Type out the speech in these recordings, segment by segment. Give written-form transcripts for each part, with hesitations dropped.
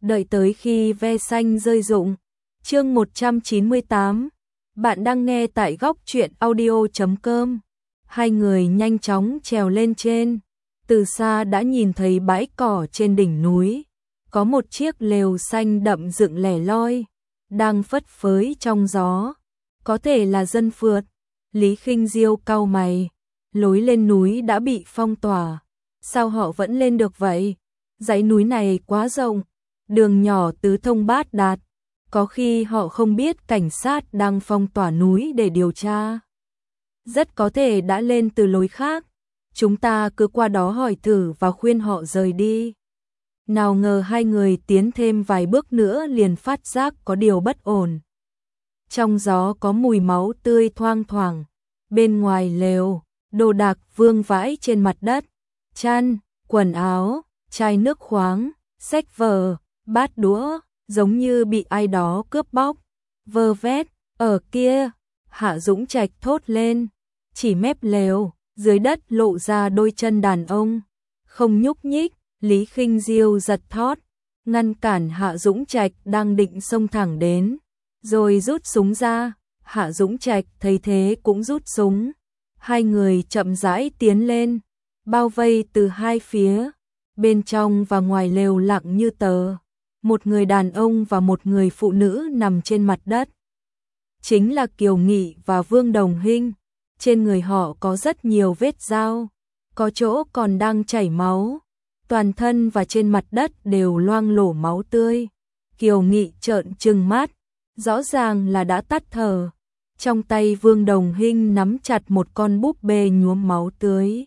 đợi tới khi ve xanh rơi rụng. Chương 198. Bạn đang nghe tại góc truyện audio.com. Hai người nhanh chóng trèo lên trên. Từ xa đã nhìn thấy bãi cỏ trên đỉnh núi, có một chiếc lều xanh đậm dựng lẻ loi, đang phất phới trong gió. Có thể là dân phượt. Lý Khinh Diêu cau mày, lối lên núi đã bị phong tỏa, sao họ vẫn lên được vậy? Dãy núi này quá rộng, đường nhỏ tứ thông bát đạt, có khi họ không biết cảnh sát đang phong tỏa núi để điều tra. Rất có thể đã lên từ lối khác, chúng ta cứ qua đó hỏi thử và khuyên họ rời đi. Nào ngờ hai người tiến thêm vài bước nữa liền phát giác có điều bất ổn. Trong gió có mùi máu tươi thoang thoảng, bên ngoài lều, đồ đạc vương vãi trên mặt đất, chăn, quần áo, chai nước khoáng, sách vở, bát đũa, giống như bị ai đó cướp bóc. Vơ vét, ở kia, Hạ Dũng Trạch thốt lên, chỉ mép lều, dưới đất lộ ra đôi chân đàn ông, không nhúc nhích. Lý Khinh Diêu giật thót, ngăn cản Hạ Dũng Trạch đang định xông thẳng đến, rồi rút súng ra. Hạ Dũng Trạch thấy thế cũng rút súng. Hai người chậm rãi tiến lên, bao vây từ hai phía, bên trong và ngoài lều lặng như tờ. Một người đàn ông và một người phụ nữ nằm trên mặt đất. Chính là Kiều Nghị và Vương Đồng Hinh. Trên người họ có rất nhiều vết dao, có chỗ còn đang chảy máu. Toàn thân và trên mặt đất đều loang lổ máu tươi. Kiều Nghị trợn trừng mắt, rõ ràng là đã tắt thở. Trong tay Vương Đồng Hinh nắm chặt một con búp bê nhuốm máu tươi.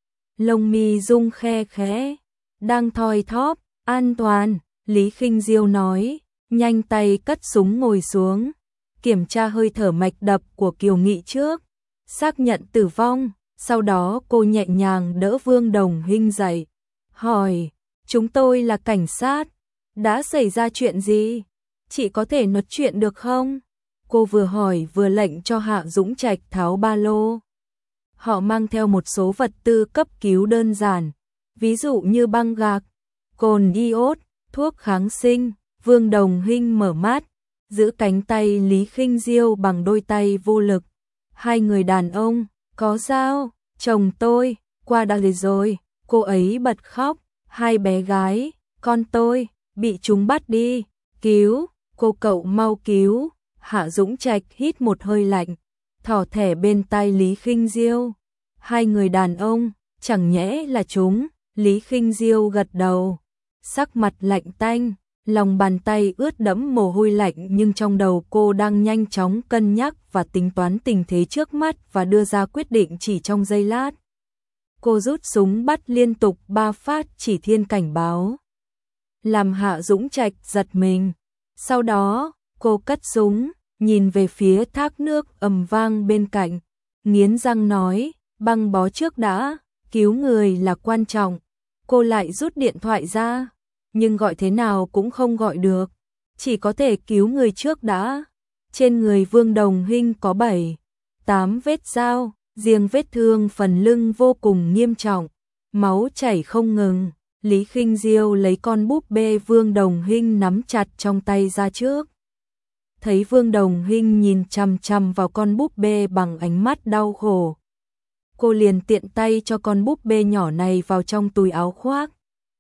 Lông mi rung khe khẽ, đang thoi thóp. An toàn, Lý Khinh Diêu nói, nhanh tay cất súng ngồi xuống, kiểm tra hơi thở mạch đập của Kiều Nghị trước, xác nhận tử vong. Sau đó cô nhẹ nhàng đỡ Vương Đồng Hinh dậy, hỏi, chúng tôi là cảnh sát, đã xảy ra chuyện gì? Chị có thể nói chuyện được không? Cô vừa hỏi vừa lệnh cho Hạ Dũng Trạch tháo ba lô. Họ mang theo một số vật tư cấp cứu đơn giản, ví dụ như băng gạc, cồn iốt, thuốc kháng sinh. Vương Đồng Hinh mở mắt, giữ cánh tay Lý Khinh Diêu bằng đôi tay vô lực. Hai người đàn ông, có dao, chồng tôi, qua đây rồi. Cô ấy bật khóc, hai bé gái, con tôi, bị chúng bắt đi, cứu, cô cậu mau cứu. Hạ Dũng Trạch hít một hơi lạnh, thỏ thẻ bên tai Lý Khinh Diêu. Hai người đàn ông, chẳng nhẽ là chúng? Lý Khinh Diêu gật đầu, sắc mặt lạnh tanh, lòng bàn tay ướt đẫm mồ hôi lạnh, nhưng trong đầu cô đang nhanh chóng cân nhắc và tính toán tình thế trước mắt và đưa ra quyết định chỉ trong giây lát. Cô rút súng bắt liên tục 3 phát chỉ thiên cảnh báo, làm Hạ Dũng Trạch giật mình. Sau đó, cô cất súng, nhìn về phía thác nước ầm vang bên cạnh, nghiến răng nói, băng bó trước đã, cứu người là quan trọng. Cô lại rút điện thoại ra, nhưng gọi thế nào cũng không gọi được, chỉ có thể cứu người trước đã. Trên người Vương Đồng Hinh có 7-8 vết dao, riêng vết thương phần lưng vô cùng nghiêm trọng, máu chảy không ngừng. Lý Khinh Diêu lấy con búp bê Vương Đồng Hinh nắm chặt trong tay ra trước. Thấy Vương Đồng Hinh nhìn chằm chằm vào con búp bê bằng ánh mắt đau khổ, cô liền tiện tay cho con búp bê nhỏ này vào trong túi áo khoác,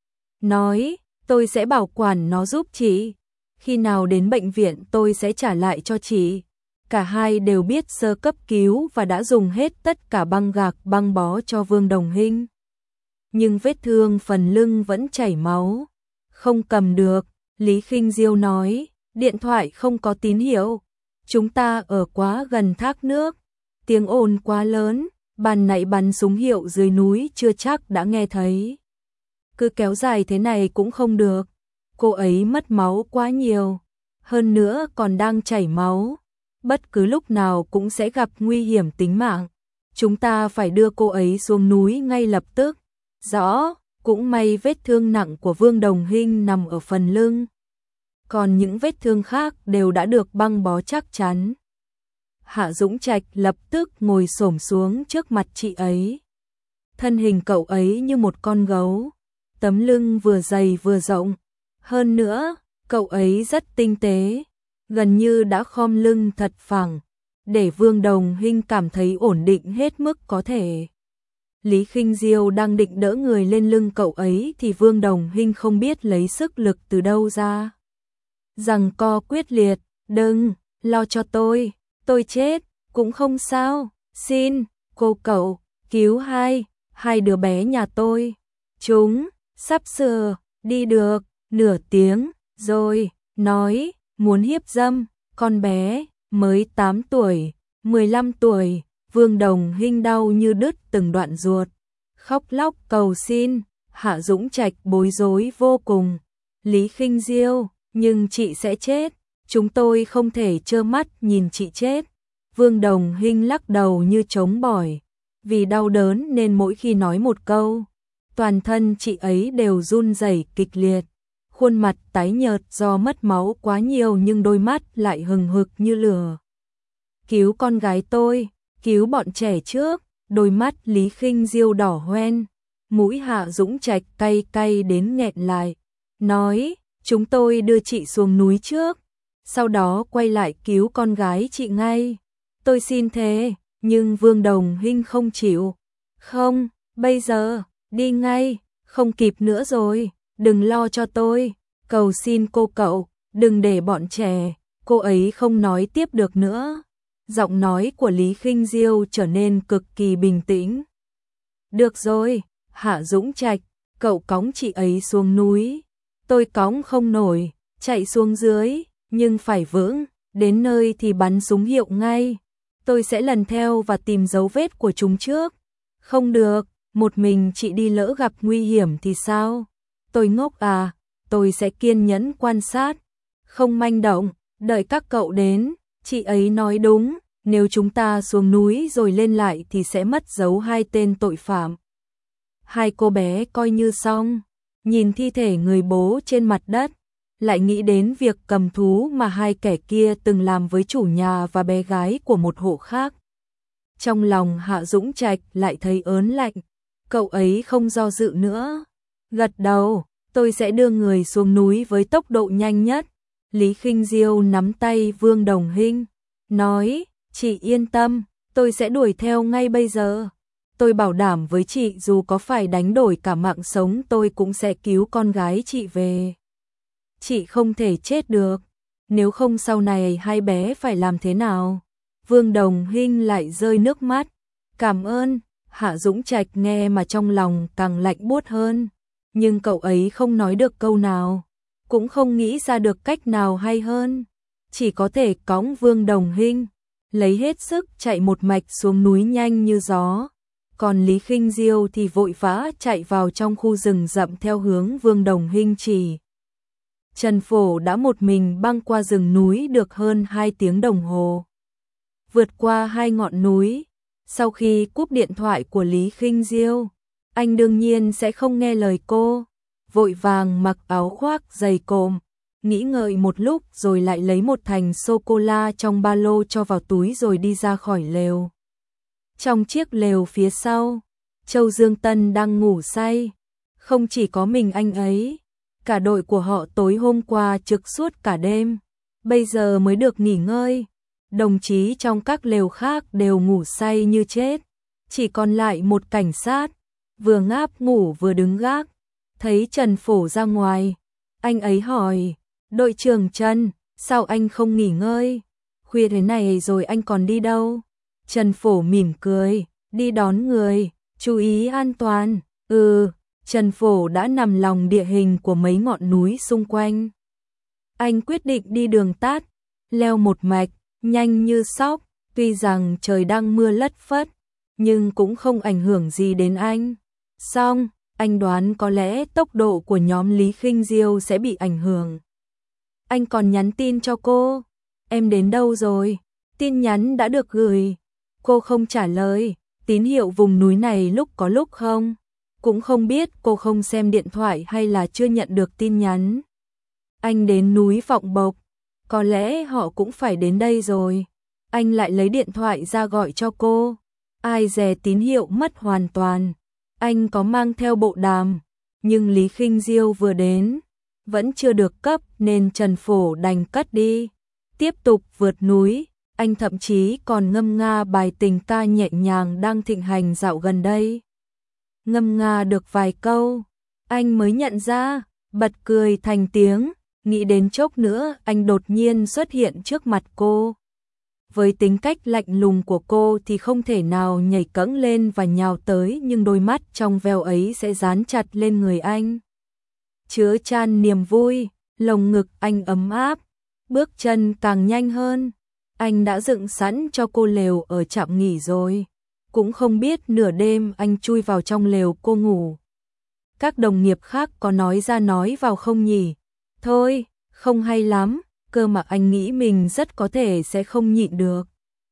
nói, tôi sẽ bảo quản nó giúp chị, khi nào đến bệnh viện tôi sẽ trả lại cho chị. Cả hai đều biết sơ cấp cứu và đã dùng hết tất cả băng gạc băng bó cho Vương Đồng Hinh. Nhưng vết thương phần lưng vẫn chảy máu, không cầm được. Lý Khinh Diêu nói, điện thoại không có tín hiệu, chúng ta ở quá gần thác nước, tiếng ồn quá lớn, ban nãy bắn súng hiệu dưới núi chưa chắc đã nghe thấy. Cứ kéo dài thế này cũng không được, cô ấy mất máu quá nhiều, hơn nữa còn đang chảy máu, bất cứ lúc nào cũng sẽ gặp nguy hiểm tính mạng. Chúng ta phải đưa cô ấy xuống núi ngay lập tức. Rõ, cũng may vết thương nặng của Vương Đồng Hinh nằm ở phần lưng, còn những vết thương khác đều đã được băng bó chắc chắn. Hạ Dũng Trạch lập tức ngồi xổm xuống trước mặt chị ấy. Thân hình cậu ấy như một con gấu, tấm lưng vừa dày vừa rộng, Hơn nữa, cậu ấy rất tinh tế, gần như đã khom lưng thật phẳng, để Vương Đồng Hinh cảm thấy ổn định hết mức có thể. Lý Khinh Diêu đang định đỡ người lên lưng cậu ấy thì Vương Đồng Hinh không biết lấy sức lực từ đâu ra. Giằng co quyết liệt, đừng, lo cho tôi chết, cũng không sao, xin, cô cậu, cứu hai đứa bé nhà tôi. Chúng, sắp sửa, đi được, nửa tiếng, rồi, nói, muốn hiếp dâm, con bé, mới 8 tuổi, 15 tuổi, Vương Đồng Hinh đau như đứt từng đoạn ruột, khóc lóc cầu xin, Hạ Dũng Trạch bối rối vô cùng. Lý Khinh Diêu, nhưng chị sẽ chết, chúng tôi không thể trơ mắt nhìn chị chết. Vương Đồng Hinh lắc đầu như trống bỏi, vì đau đớn nên mỗi khi nói một câu, toàn thân chị ấy đều run rẩy kịch liệt. Khuôn mặt tái nhợt do mất máu quá nhiều nhưng đôi mắt lại hừng hực như lửa. Cứu con gái tôi, cứu bọn trẻ trước, đôi mắt Lý Khinh Diêu đỏ hoen, mũi Hạ Dũng Trạch cay cay đến nghẹn lại, nói, chúng tôi đưa chị xuống núi trước, sau đó quay lại cứu con gái chị ngay. Tôi xin thề, nhưng Vương Đồng Hinh không chịu. Không, bây giờ, đi ngay, không kịp nữa rồi, đừng lo cho tôi, cầu xin cô cậu, đừng để bọn trẻ. Cô ấy không nói tiếp được nữa. Giọng nói của Lý Khinh Diêu trở nên cực kỳ bình tĩnh. Được rồi, Hạ Dũng Trạch, cậu cõng chị ấy xuống núi. Tôi cõng không nổi, chạy xuống dưới, nhưng phải vững, đến nơi thì bắn súng hiệu ngay. Tôi sẽ lần theo và tìm dấu vết của chúng trước. Không được, một mình chị đi lỡ gặp nguy hiểm thì sao? Tôi ngốc à, tôi sẽ kiên nhẫn quan sát, không manh động, đợi các cậu đến. Chị ấy nói đúng, nếu chúng ta xuống núi rồi lên lại thì sẽ mất dấu hai tên tội phạm. Hai cô bé coi như xong, nhìn thi thể người bố trên mặt đất, lại nghĩ đến việc cầm thú mà hai kẻ kia từng làm với chủ nhà và bé gái của một hộ khác. Trong lòng Hạ Dũng Trạch lại thấy ớn lạnh, cậu ấy không do dự nữa. Gật đầu, tôi sẽ đưa người xuống núi với tốc độ nhanh nhất. Lý Khinh Diêu nắm tay Vương Đồng Hinh, nói, chị yên tâm, tôi sẽ đuổi theo ngay bây giờ. Tôi bảo đảm với chị dù có phải đánh đổi cả mạng sống tôi cũng sẽ cứu con gái chị về. Chị không thể chết được, nếu không sau này hai bé phải làm thế nào? Vương Đồng Hinh lại rơi nước mắt. Cảm ơn. Hạ Dũng Trạch nghe mà trong lòng càng lạnh buốt hơn, nhưng cậu ấy không nói được câu nào, cũng không nghĩ ra được cách nào hay hơn, chỉ có thể cõng Vương Đồng Hinh, lấy hết sức chạy một mạch xuống núi nhanh như gió. Còn Lý Khinh Diêu thì vội vã chạy vào trong khu rừng rậm theo hướng Vương Đồng Hinh chỉ. Trần Phổ đã một mình băng qua rừng núi được hơn 2 tiếng đồng hồ. Vượt qua 2 ngọn núi, sau khi cúp điện thoại của Lý Khinh Diêu, anh đương nhiên sẽ không nghe lời cô, vội vàng mặc áo khoác dày cộm, nghĩ ngợi một lúc rồi lại lấy một thành sô-cô-la trong ba lô cho vào túi rồi đi ra khỏi lều. Trong chiếc lều phía sau, Châu Dương Tân đang ngủ say, không chỉ có mình anh ấy, cả đội của họ tối hôm qua trực suốt cả đêm, bây giờ mới được nghỉ ngơi. Đồng chí trong các lều khác đều ngủ say như chết, chỉ còn lại một cảnh sát, vừa ngáp ngủ vừa đứng gác. Thấy Trần Phổ ra ngoài, anh ấy hỏi, đội trưởng Trần, sao anh không nghỉ ngơi? Khuya thế này rồi anh còn đi đâu? Trần Phổ mỉm cười, đi đón người, chú ý an toàn. Trần Phổ đã nằm lòng địa hình của mấy ngọn núi xung quanh. Anh quyết định đi đường tát, leo một mạch, nhanh như sóc, tuy rằng trời đang mưa lất phất, nhưng cũng không ảnh hưởng gì đến anh. Xong, anh đoán có lẽ tốc độ của nhóm Lý Khinh Diêu sẽ bị ảnh hưởng. Anh còn nhắn tin cho cô, em đến đâu rồi? Tin nhắn đã được gửi. Cô không trả lời, tín hiệu vùng núi này lúc có lúc không. Cũng không biết cô không xem điện thoại hay là chưa nhận được tin nhắn. Anh đến núi Vọng Bộc, có lẽ họ cũng phải đến đây rồi. Anh lại lấy điện thoại ra gọi cho cô. Ai dè tín hiệu mất hoàn toàn. Anh có mang theo bộ đàm, nhưng Lý Khinh Diêu vừa đến, vẫn chưa được cấp nên Trần Phổ đành cất đi. Tiếp tục vượt núi, anh thậm chí còn ngâm nga bài tình ca nhẹ nhàng đang thịnh hành dạo gần đây. Ngâm nga được vài câu, anh mới nhận ra, bật cười thành tiếng, nghĩ đến chốc nữa anh đột nhiên xuất hiện trước mặt cô. Với tính cách lạnh lùng của cô thì không thể nào nhảy cẫng lên và nhào tới, nhưng đôi mắt trong veo ấy sẽ dán chặt lên người anh. Chứa chan niềm vui, lồng ngực anh ấm áp, bước chân càng nhanh hơn. Anh đã dựng sẵn cho cô lều ở trạm nghỉ rồi. Cũng không biết nửa đêm anh chui vào trong lều cô ngủ. Các đồng nghiệp khác có nói ra nói vào không nhỉ? Thôi, không hay lắm, cơ mà anh nghĩ mình rất có thể sẽ không nhịn được.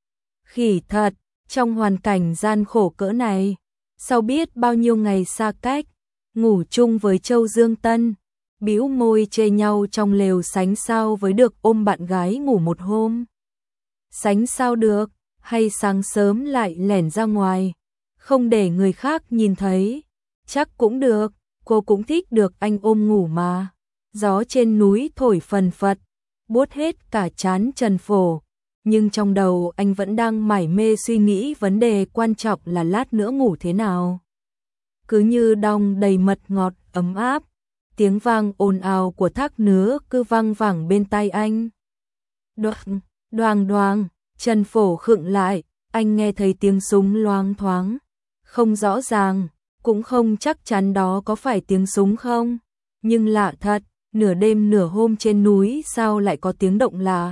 Khỉ thật, trong hoàn cảnh gian khổ cỡ này, sau biết bao nhiêu ngày xa cách, ngủ chung với Châu Dương Tân, bĩu môi chê nhau trong lều sánh sao với được ôm bạn gái ngủ một hôm. Sánh sao được, hay sáng sớm lại lẻn ra ngoài, không để người khác nhìn thấy, chắc cũng được, cô cũng thích được anh ôm ngủ mà. Gió trên núi thổi phần phật, buốt hết cả trán Trần Phổ, nhưng trong đầu anh vẫn đang mải mê suy nghĩ vấn đề quan trọng là lát nữa ngủ thế nào. Cứ như đong đầy mật ngọt ấm áp, tiếng vang ồn ào của thác nứa cứ vang vẳng bên tai anh. Đoàng, đoàng đoàng, Trần Phổ khựng lại, anh nghe thấy tiếng súng loáng thoáng, không rõ ràng, cũng không chắc chắn đó có phải tiếng súng không, nhưng lạ thật, nửa đêm nửa hôm trên núi sao lại có tiếng động lạ.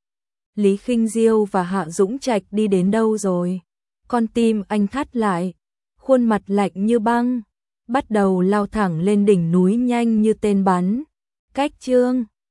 Lý Khinh Diêu và Hạ Dũng Trạch đi đến đâu rồi? Con tim anh thắt lại, khuôn mặt lạnh như băng, bắt đầu lao thẳng lên đỉnh núi nhanh như tên bắn. Cách chương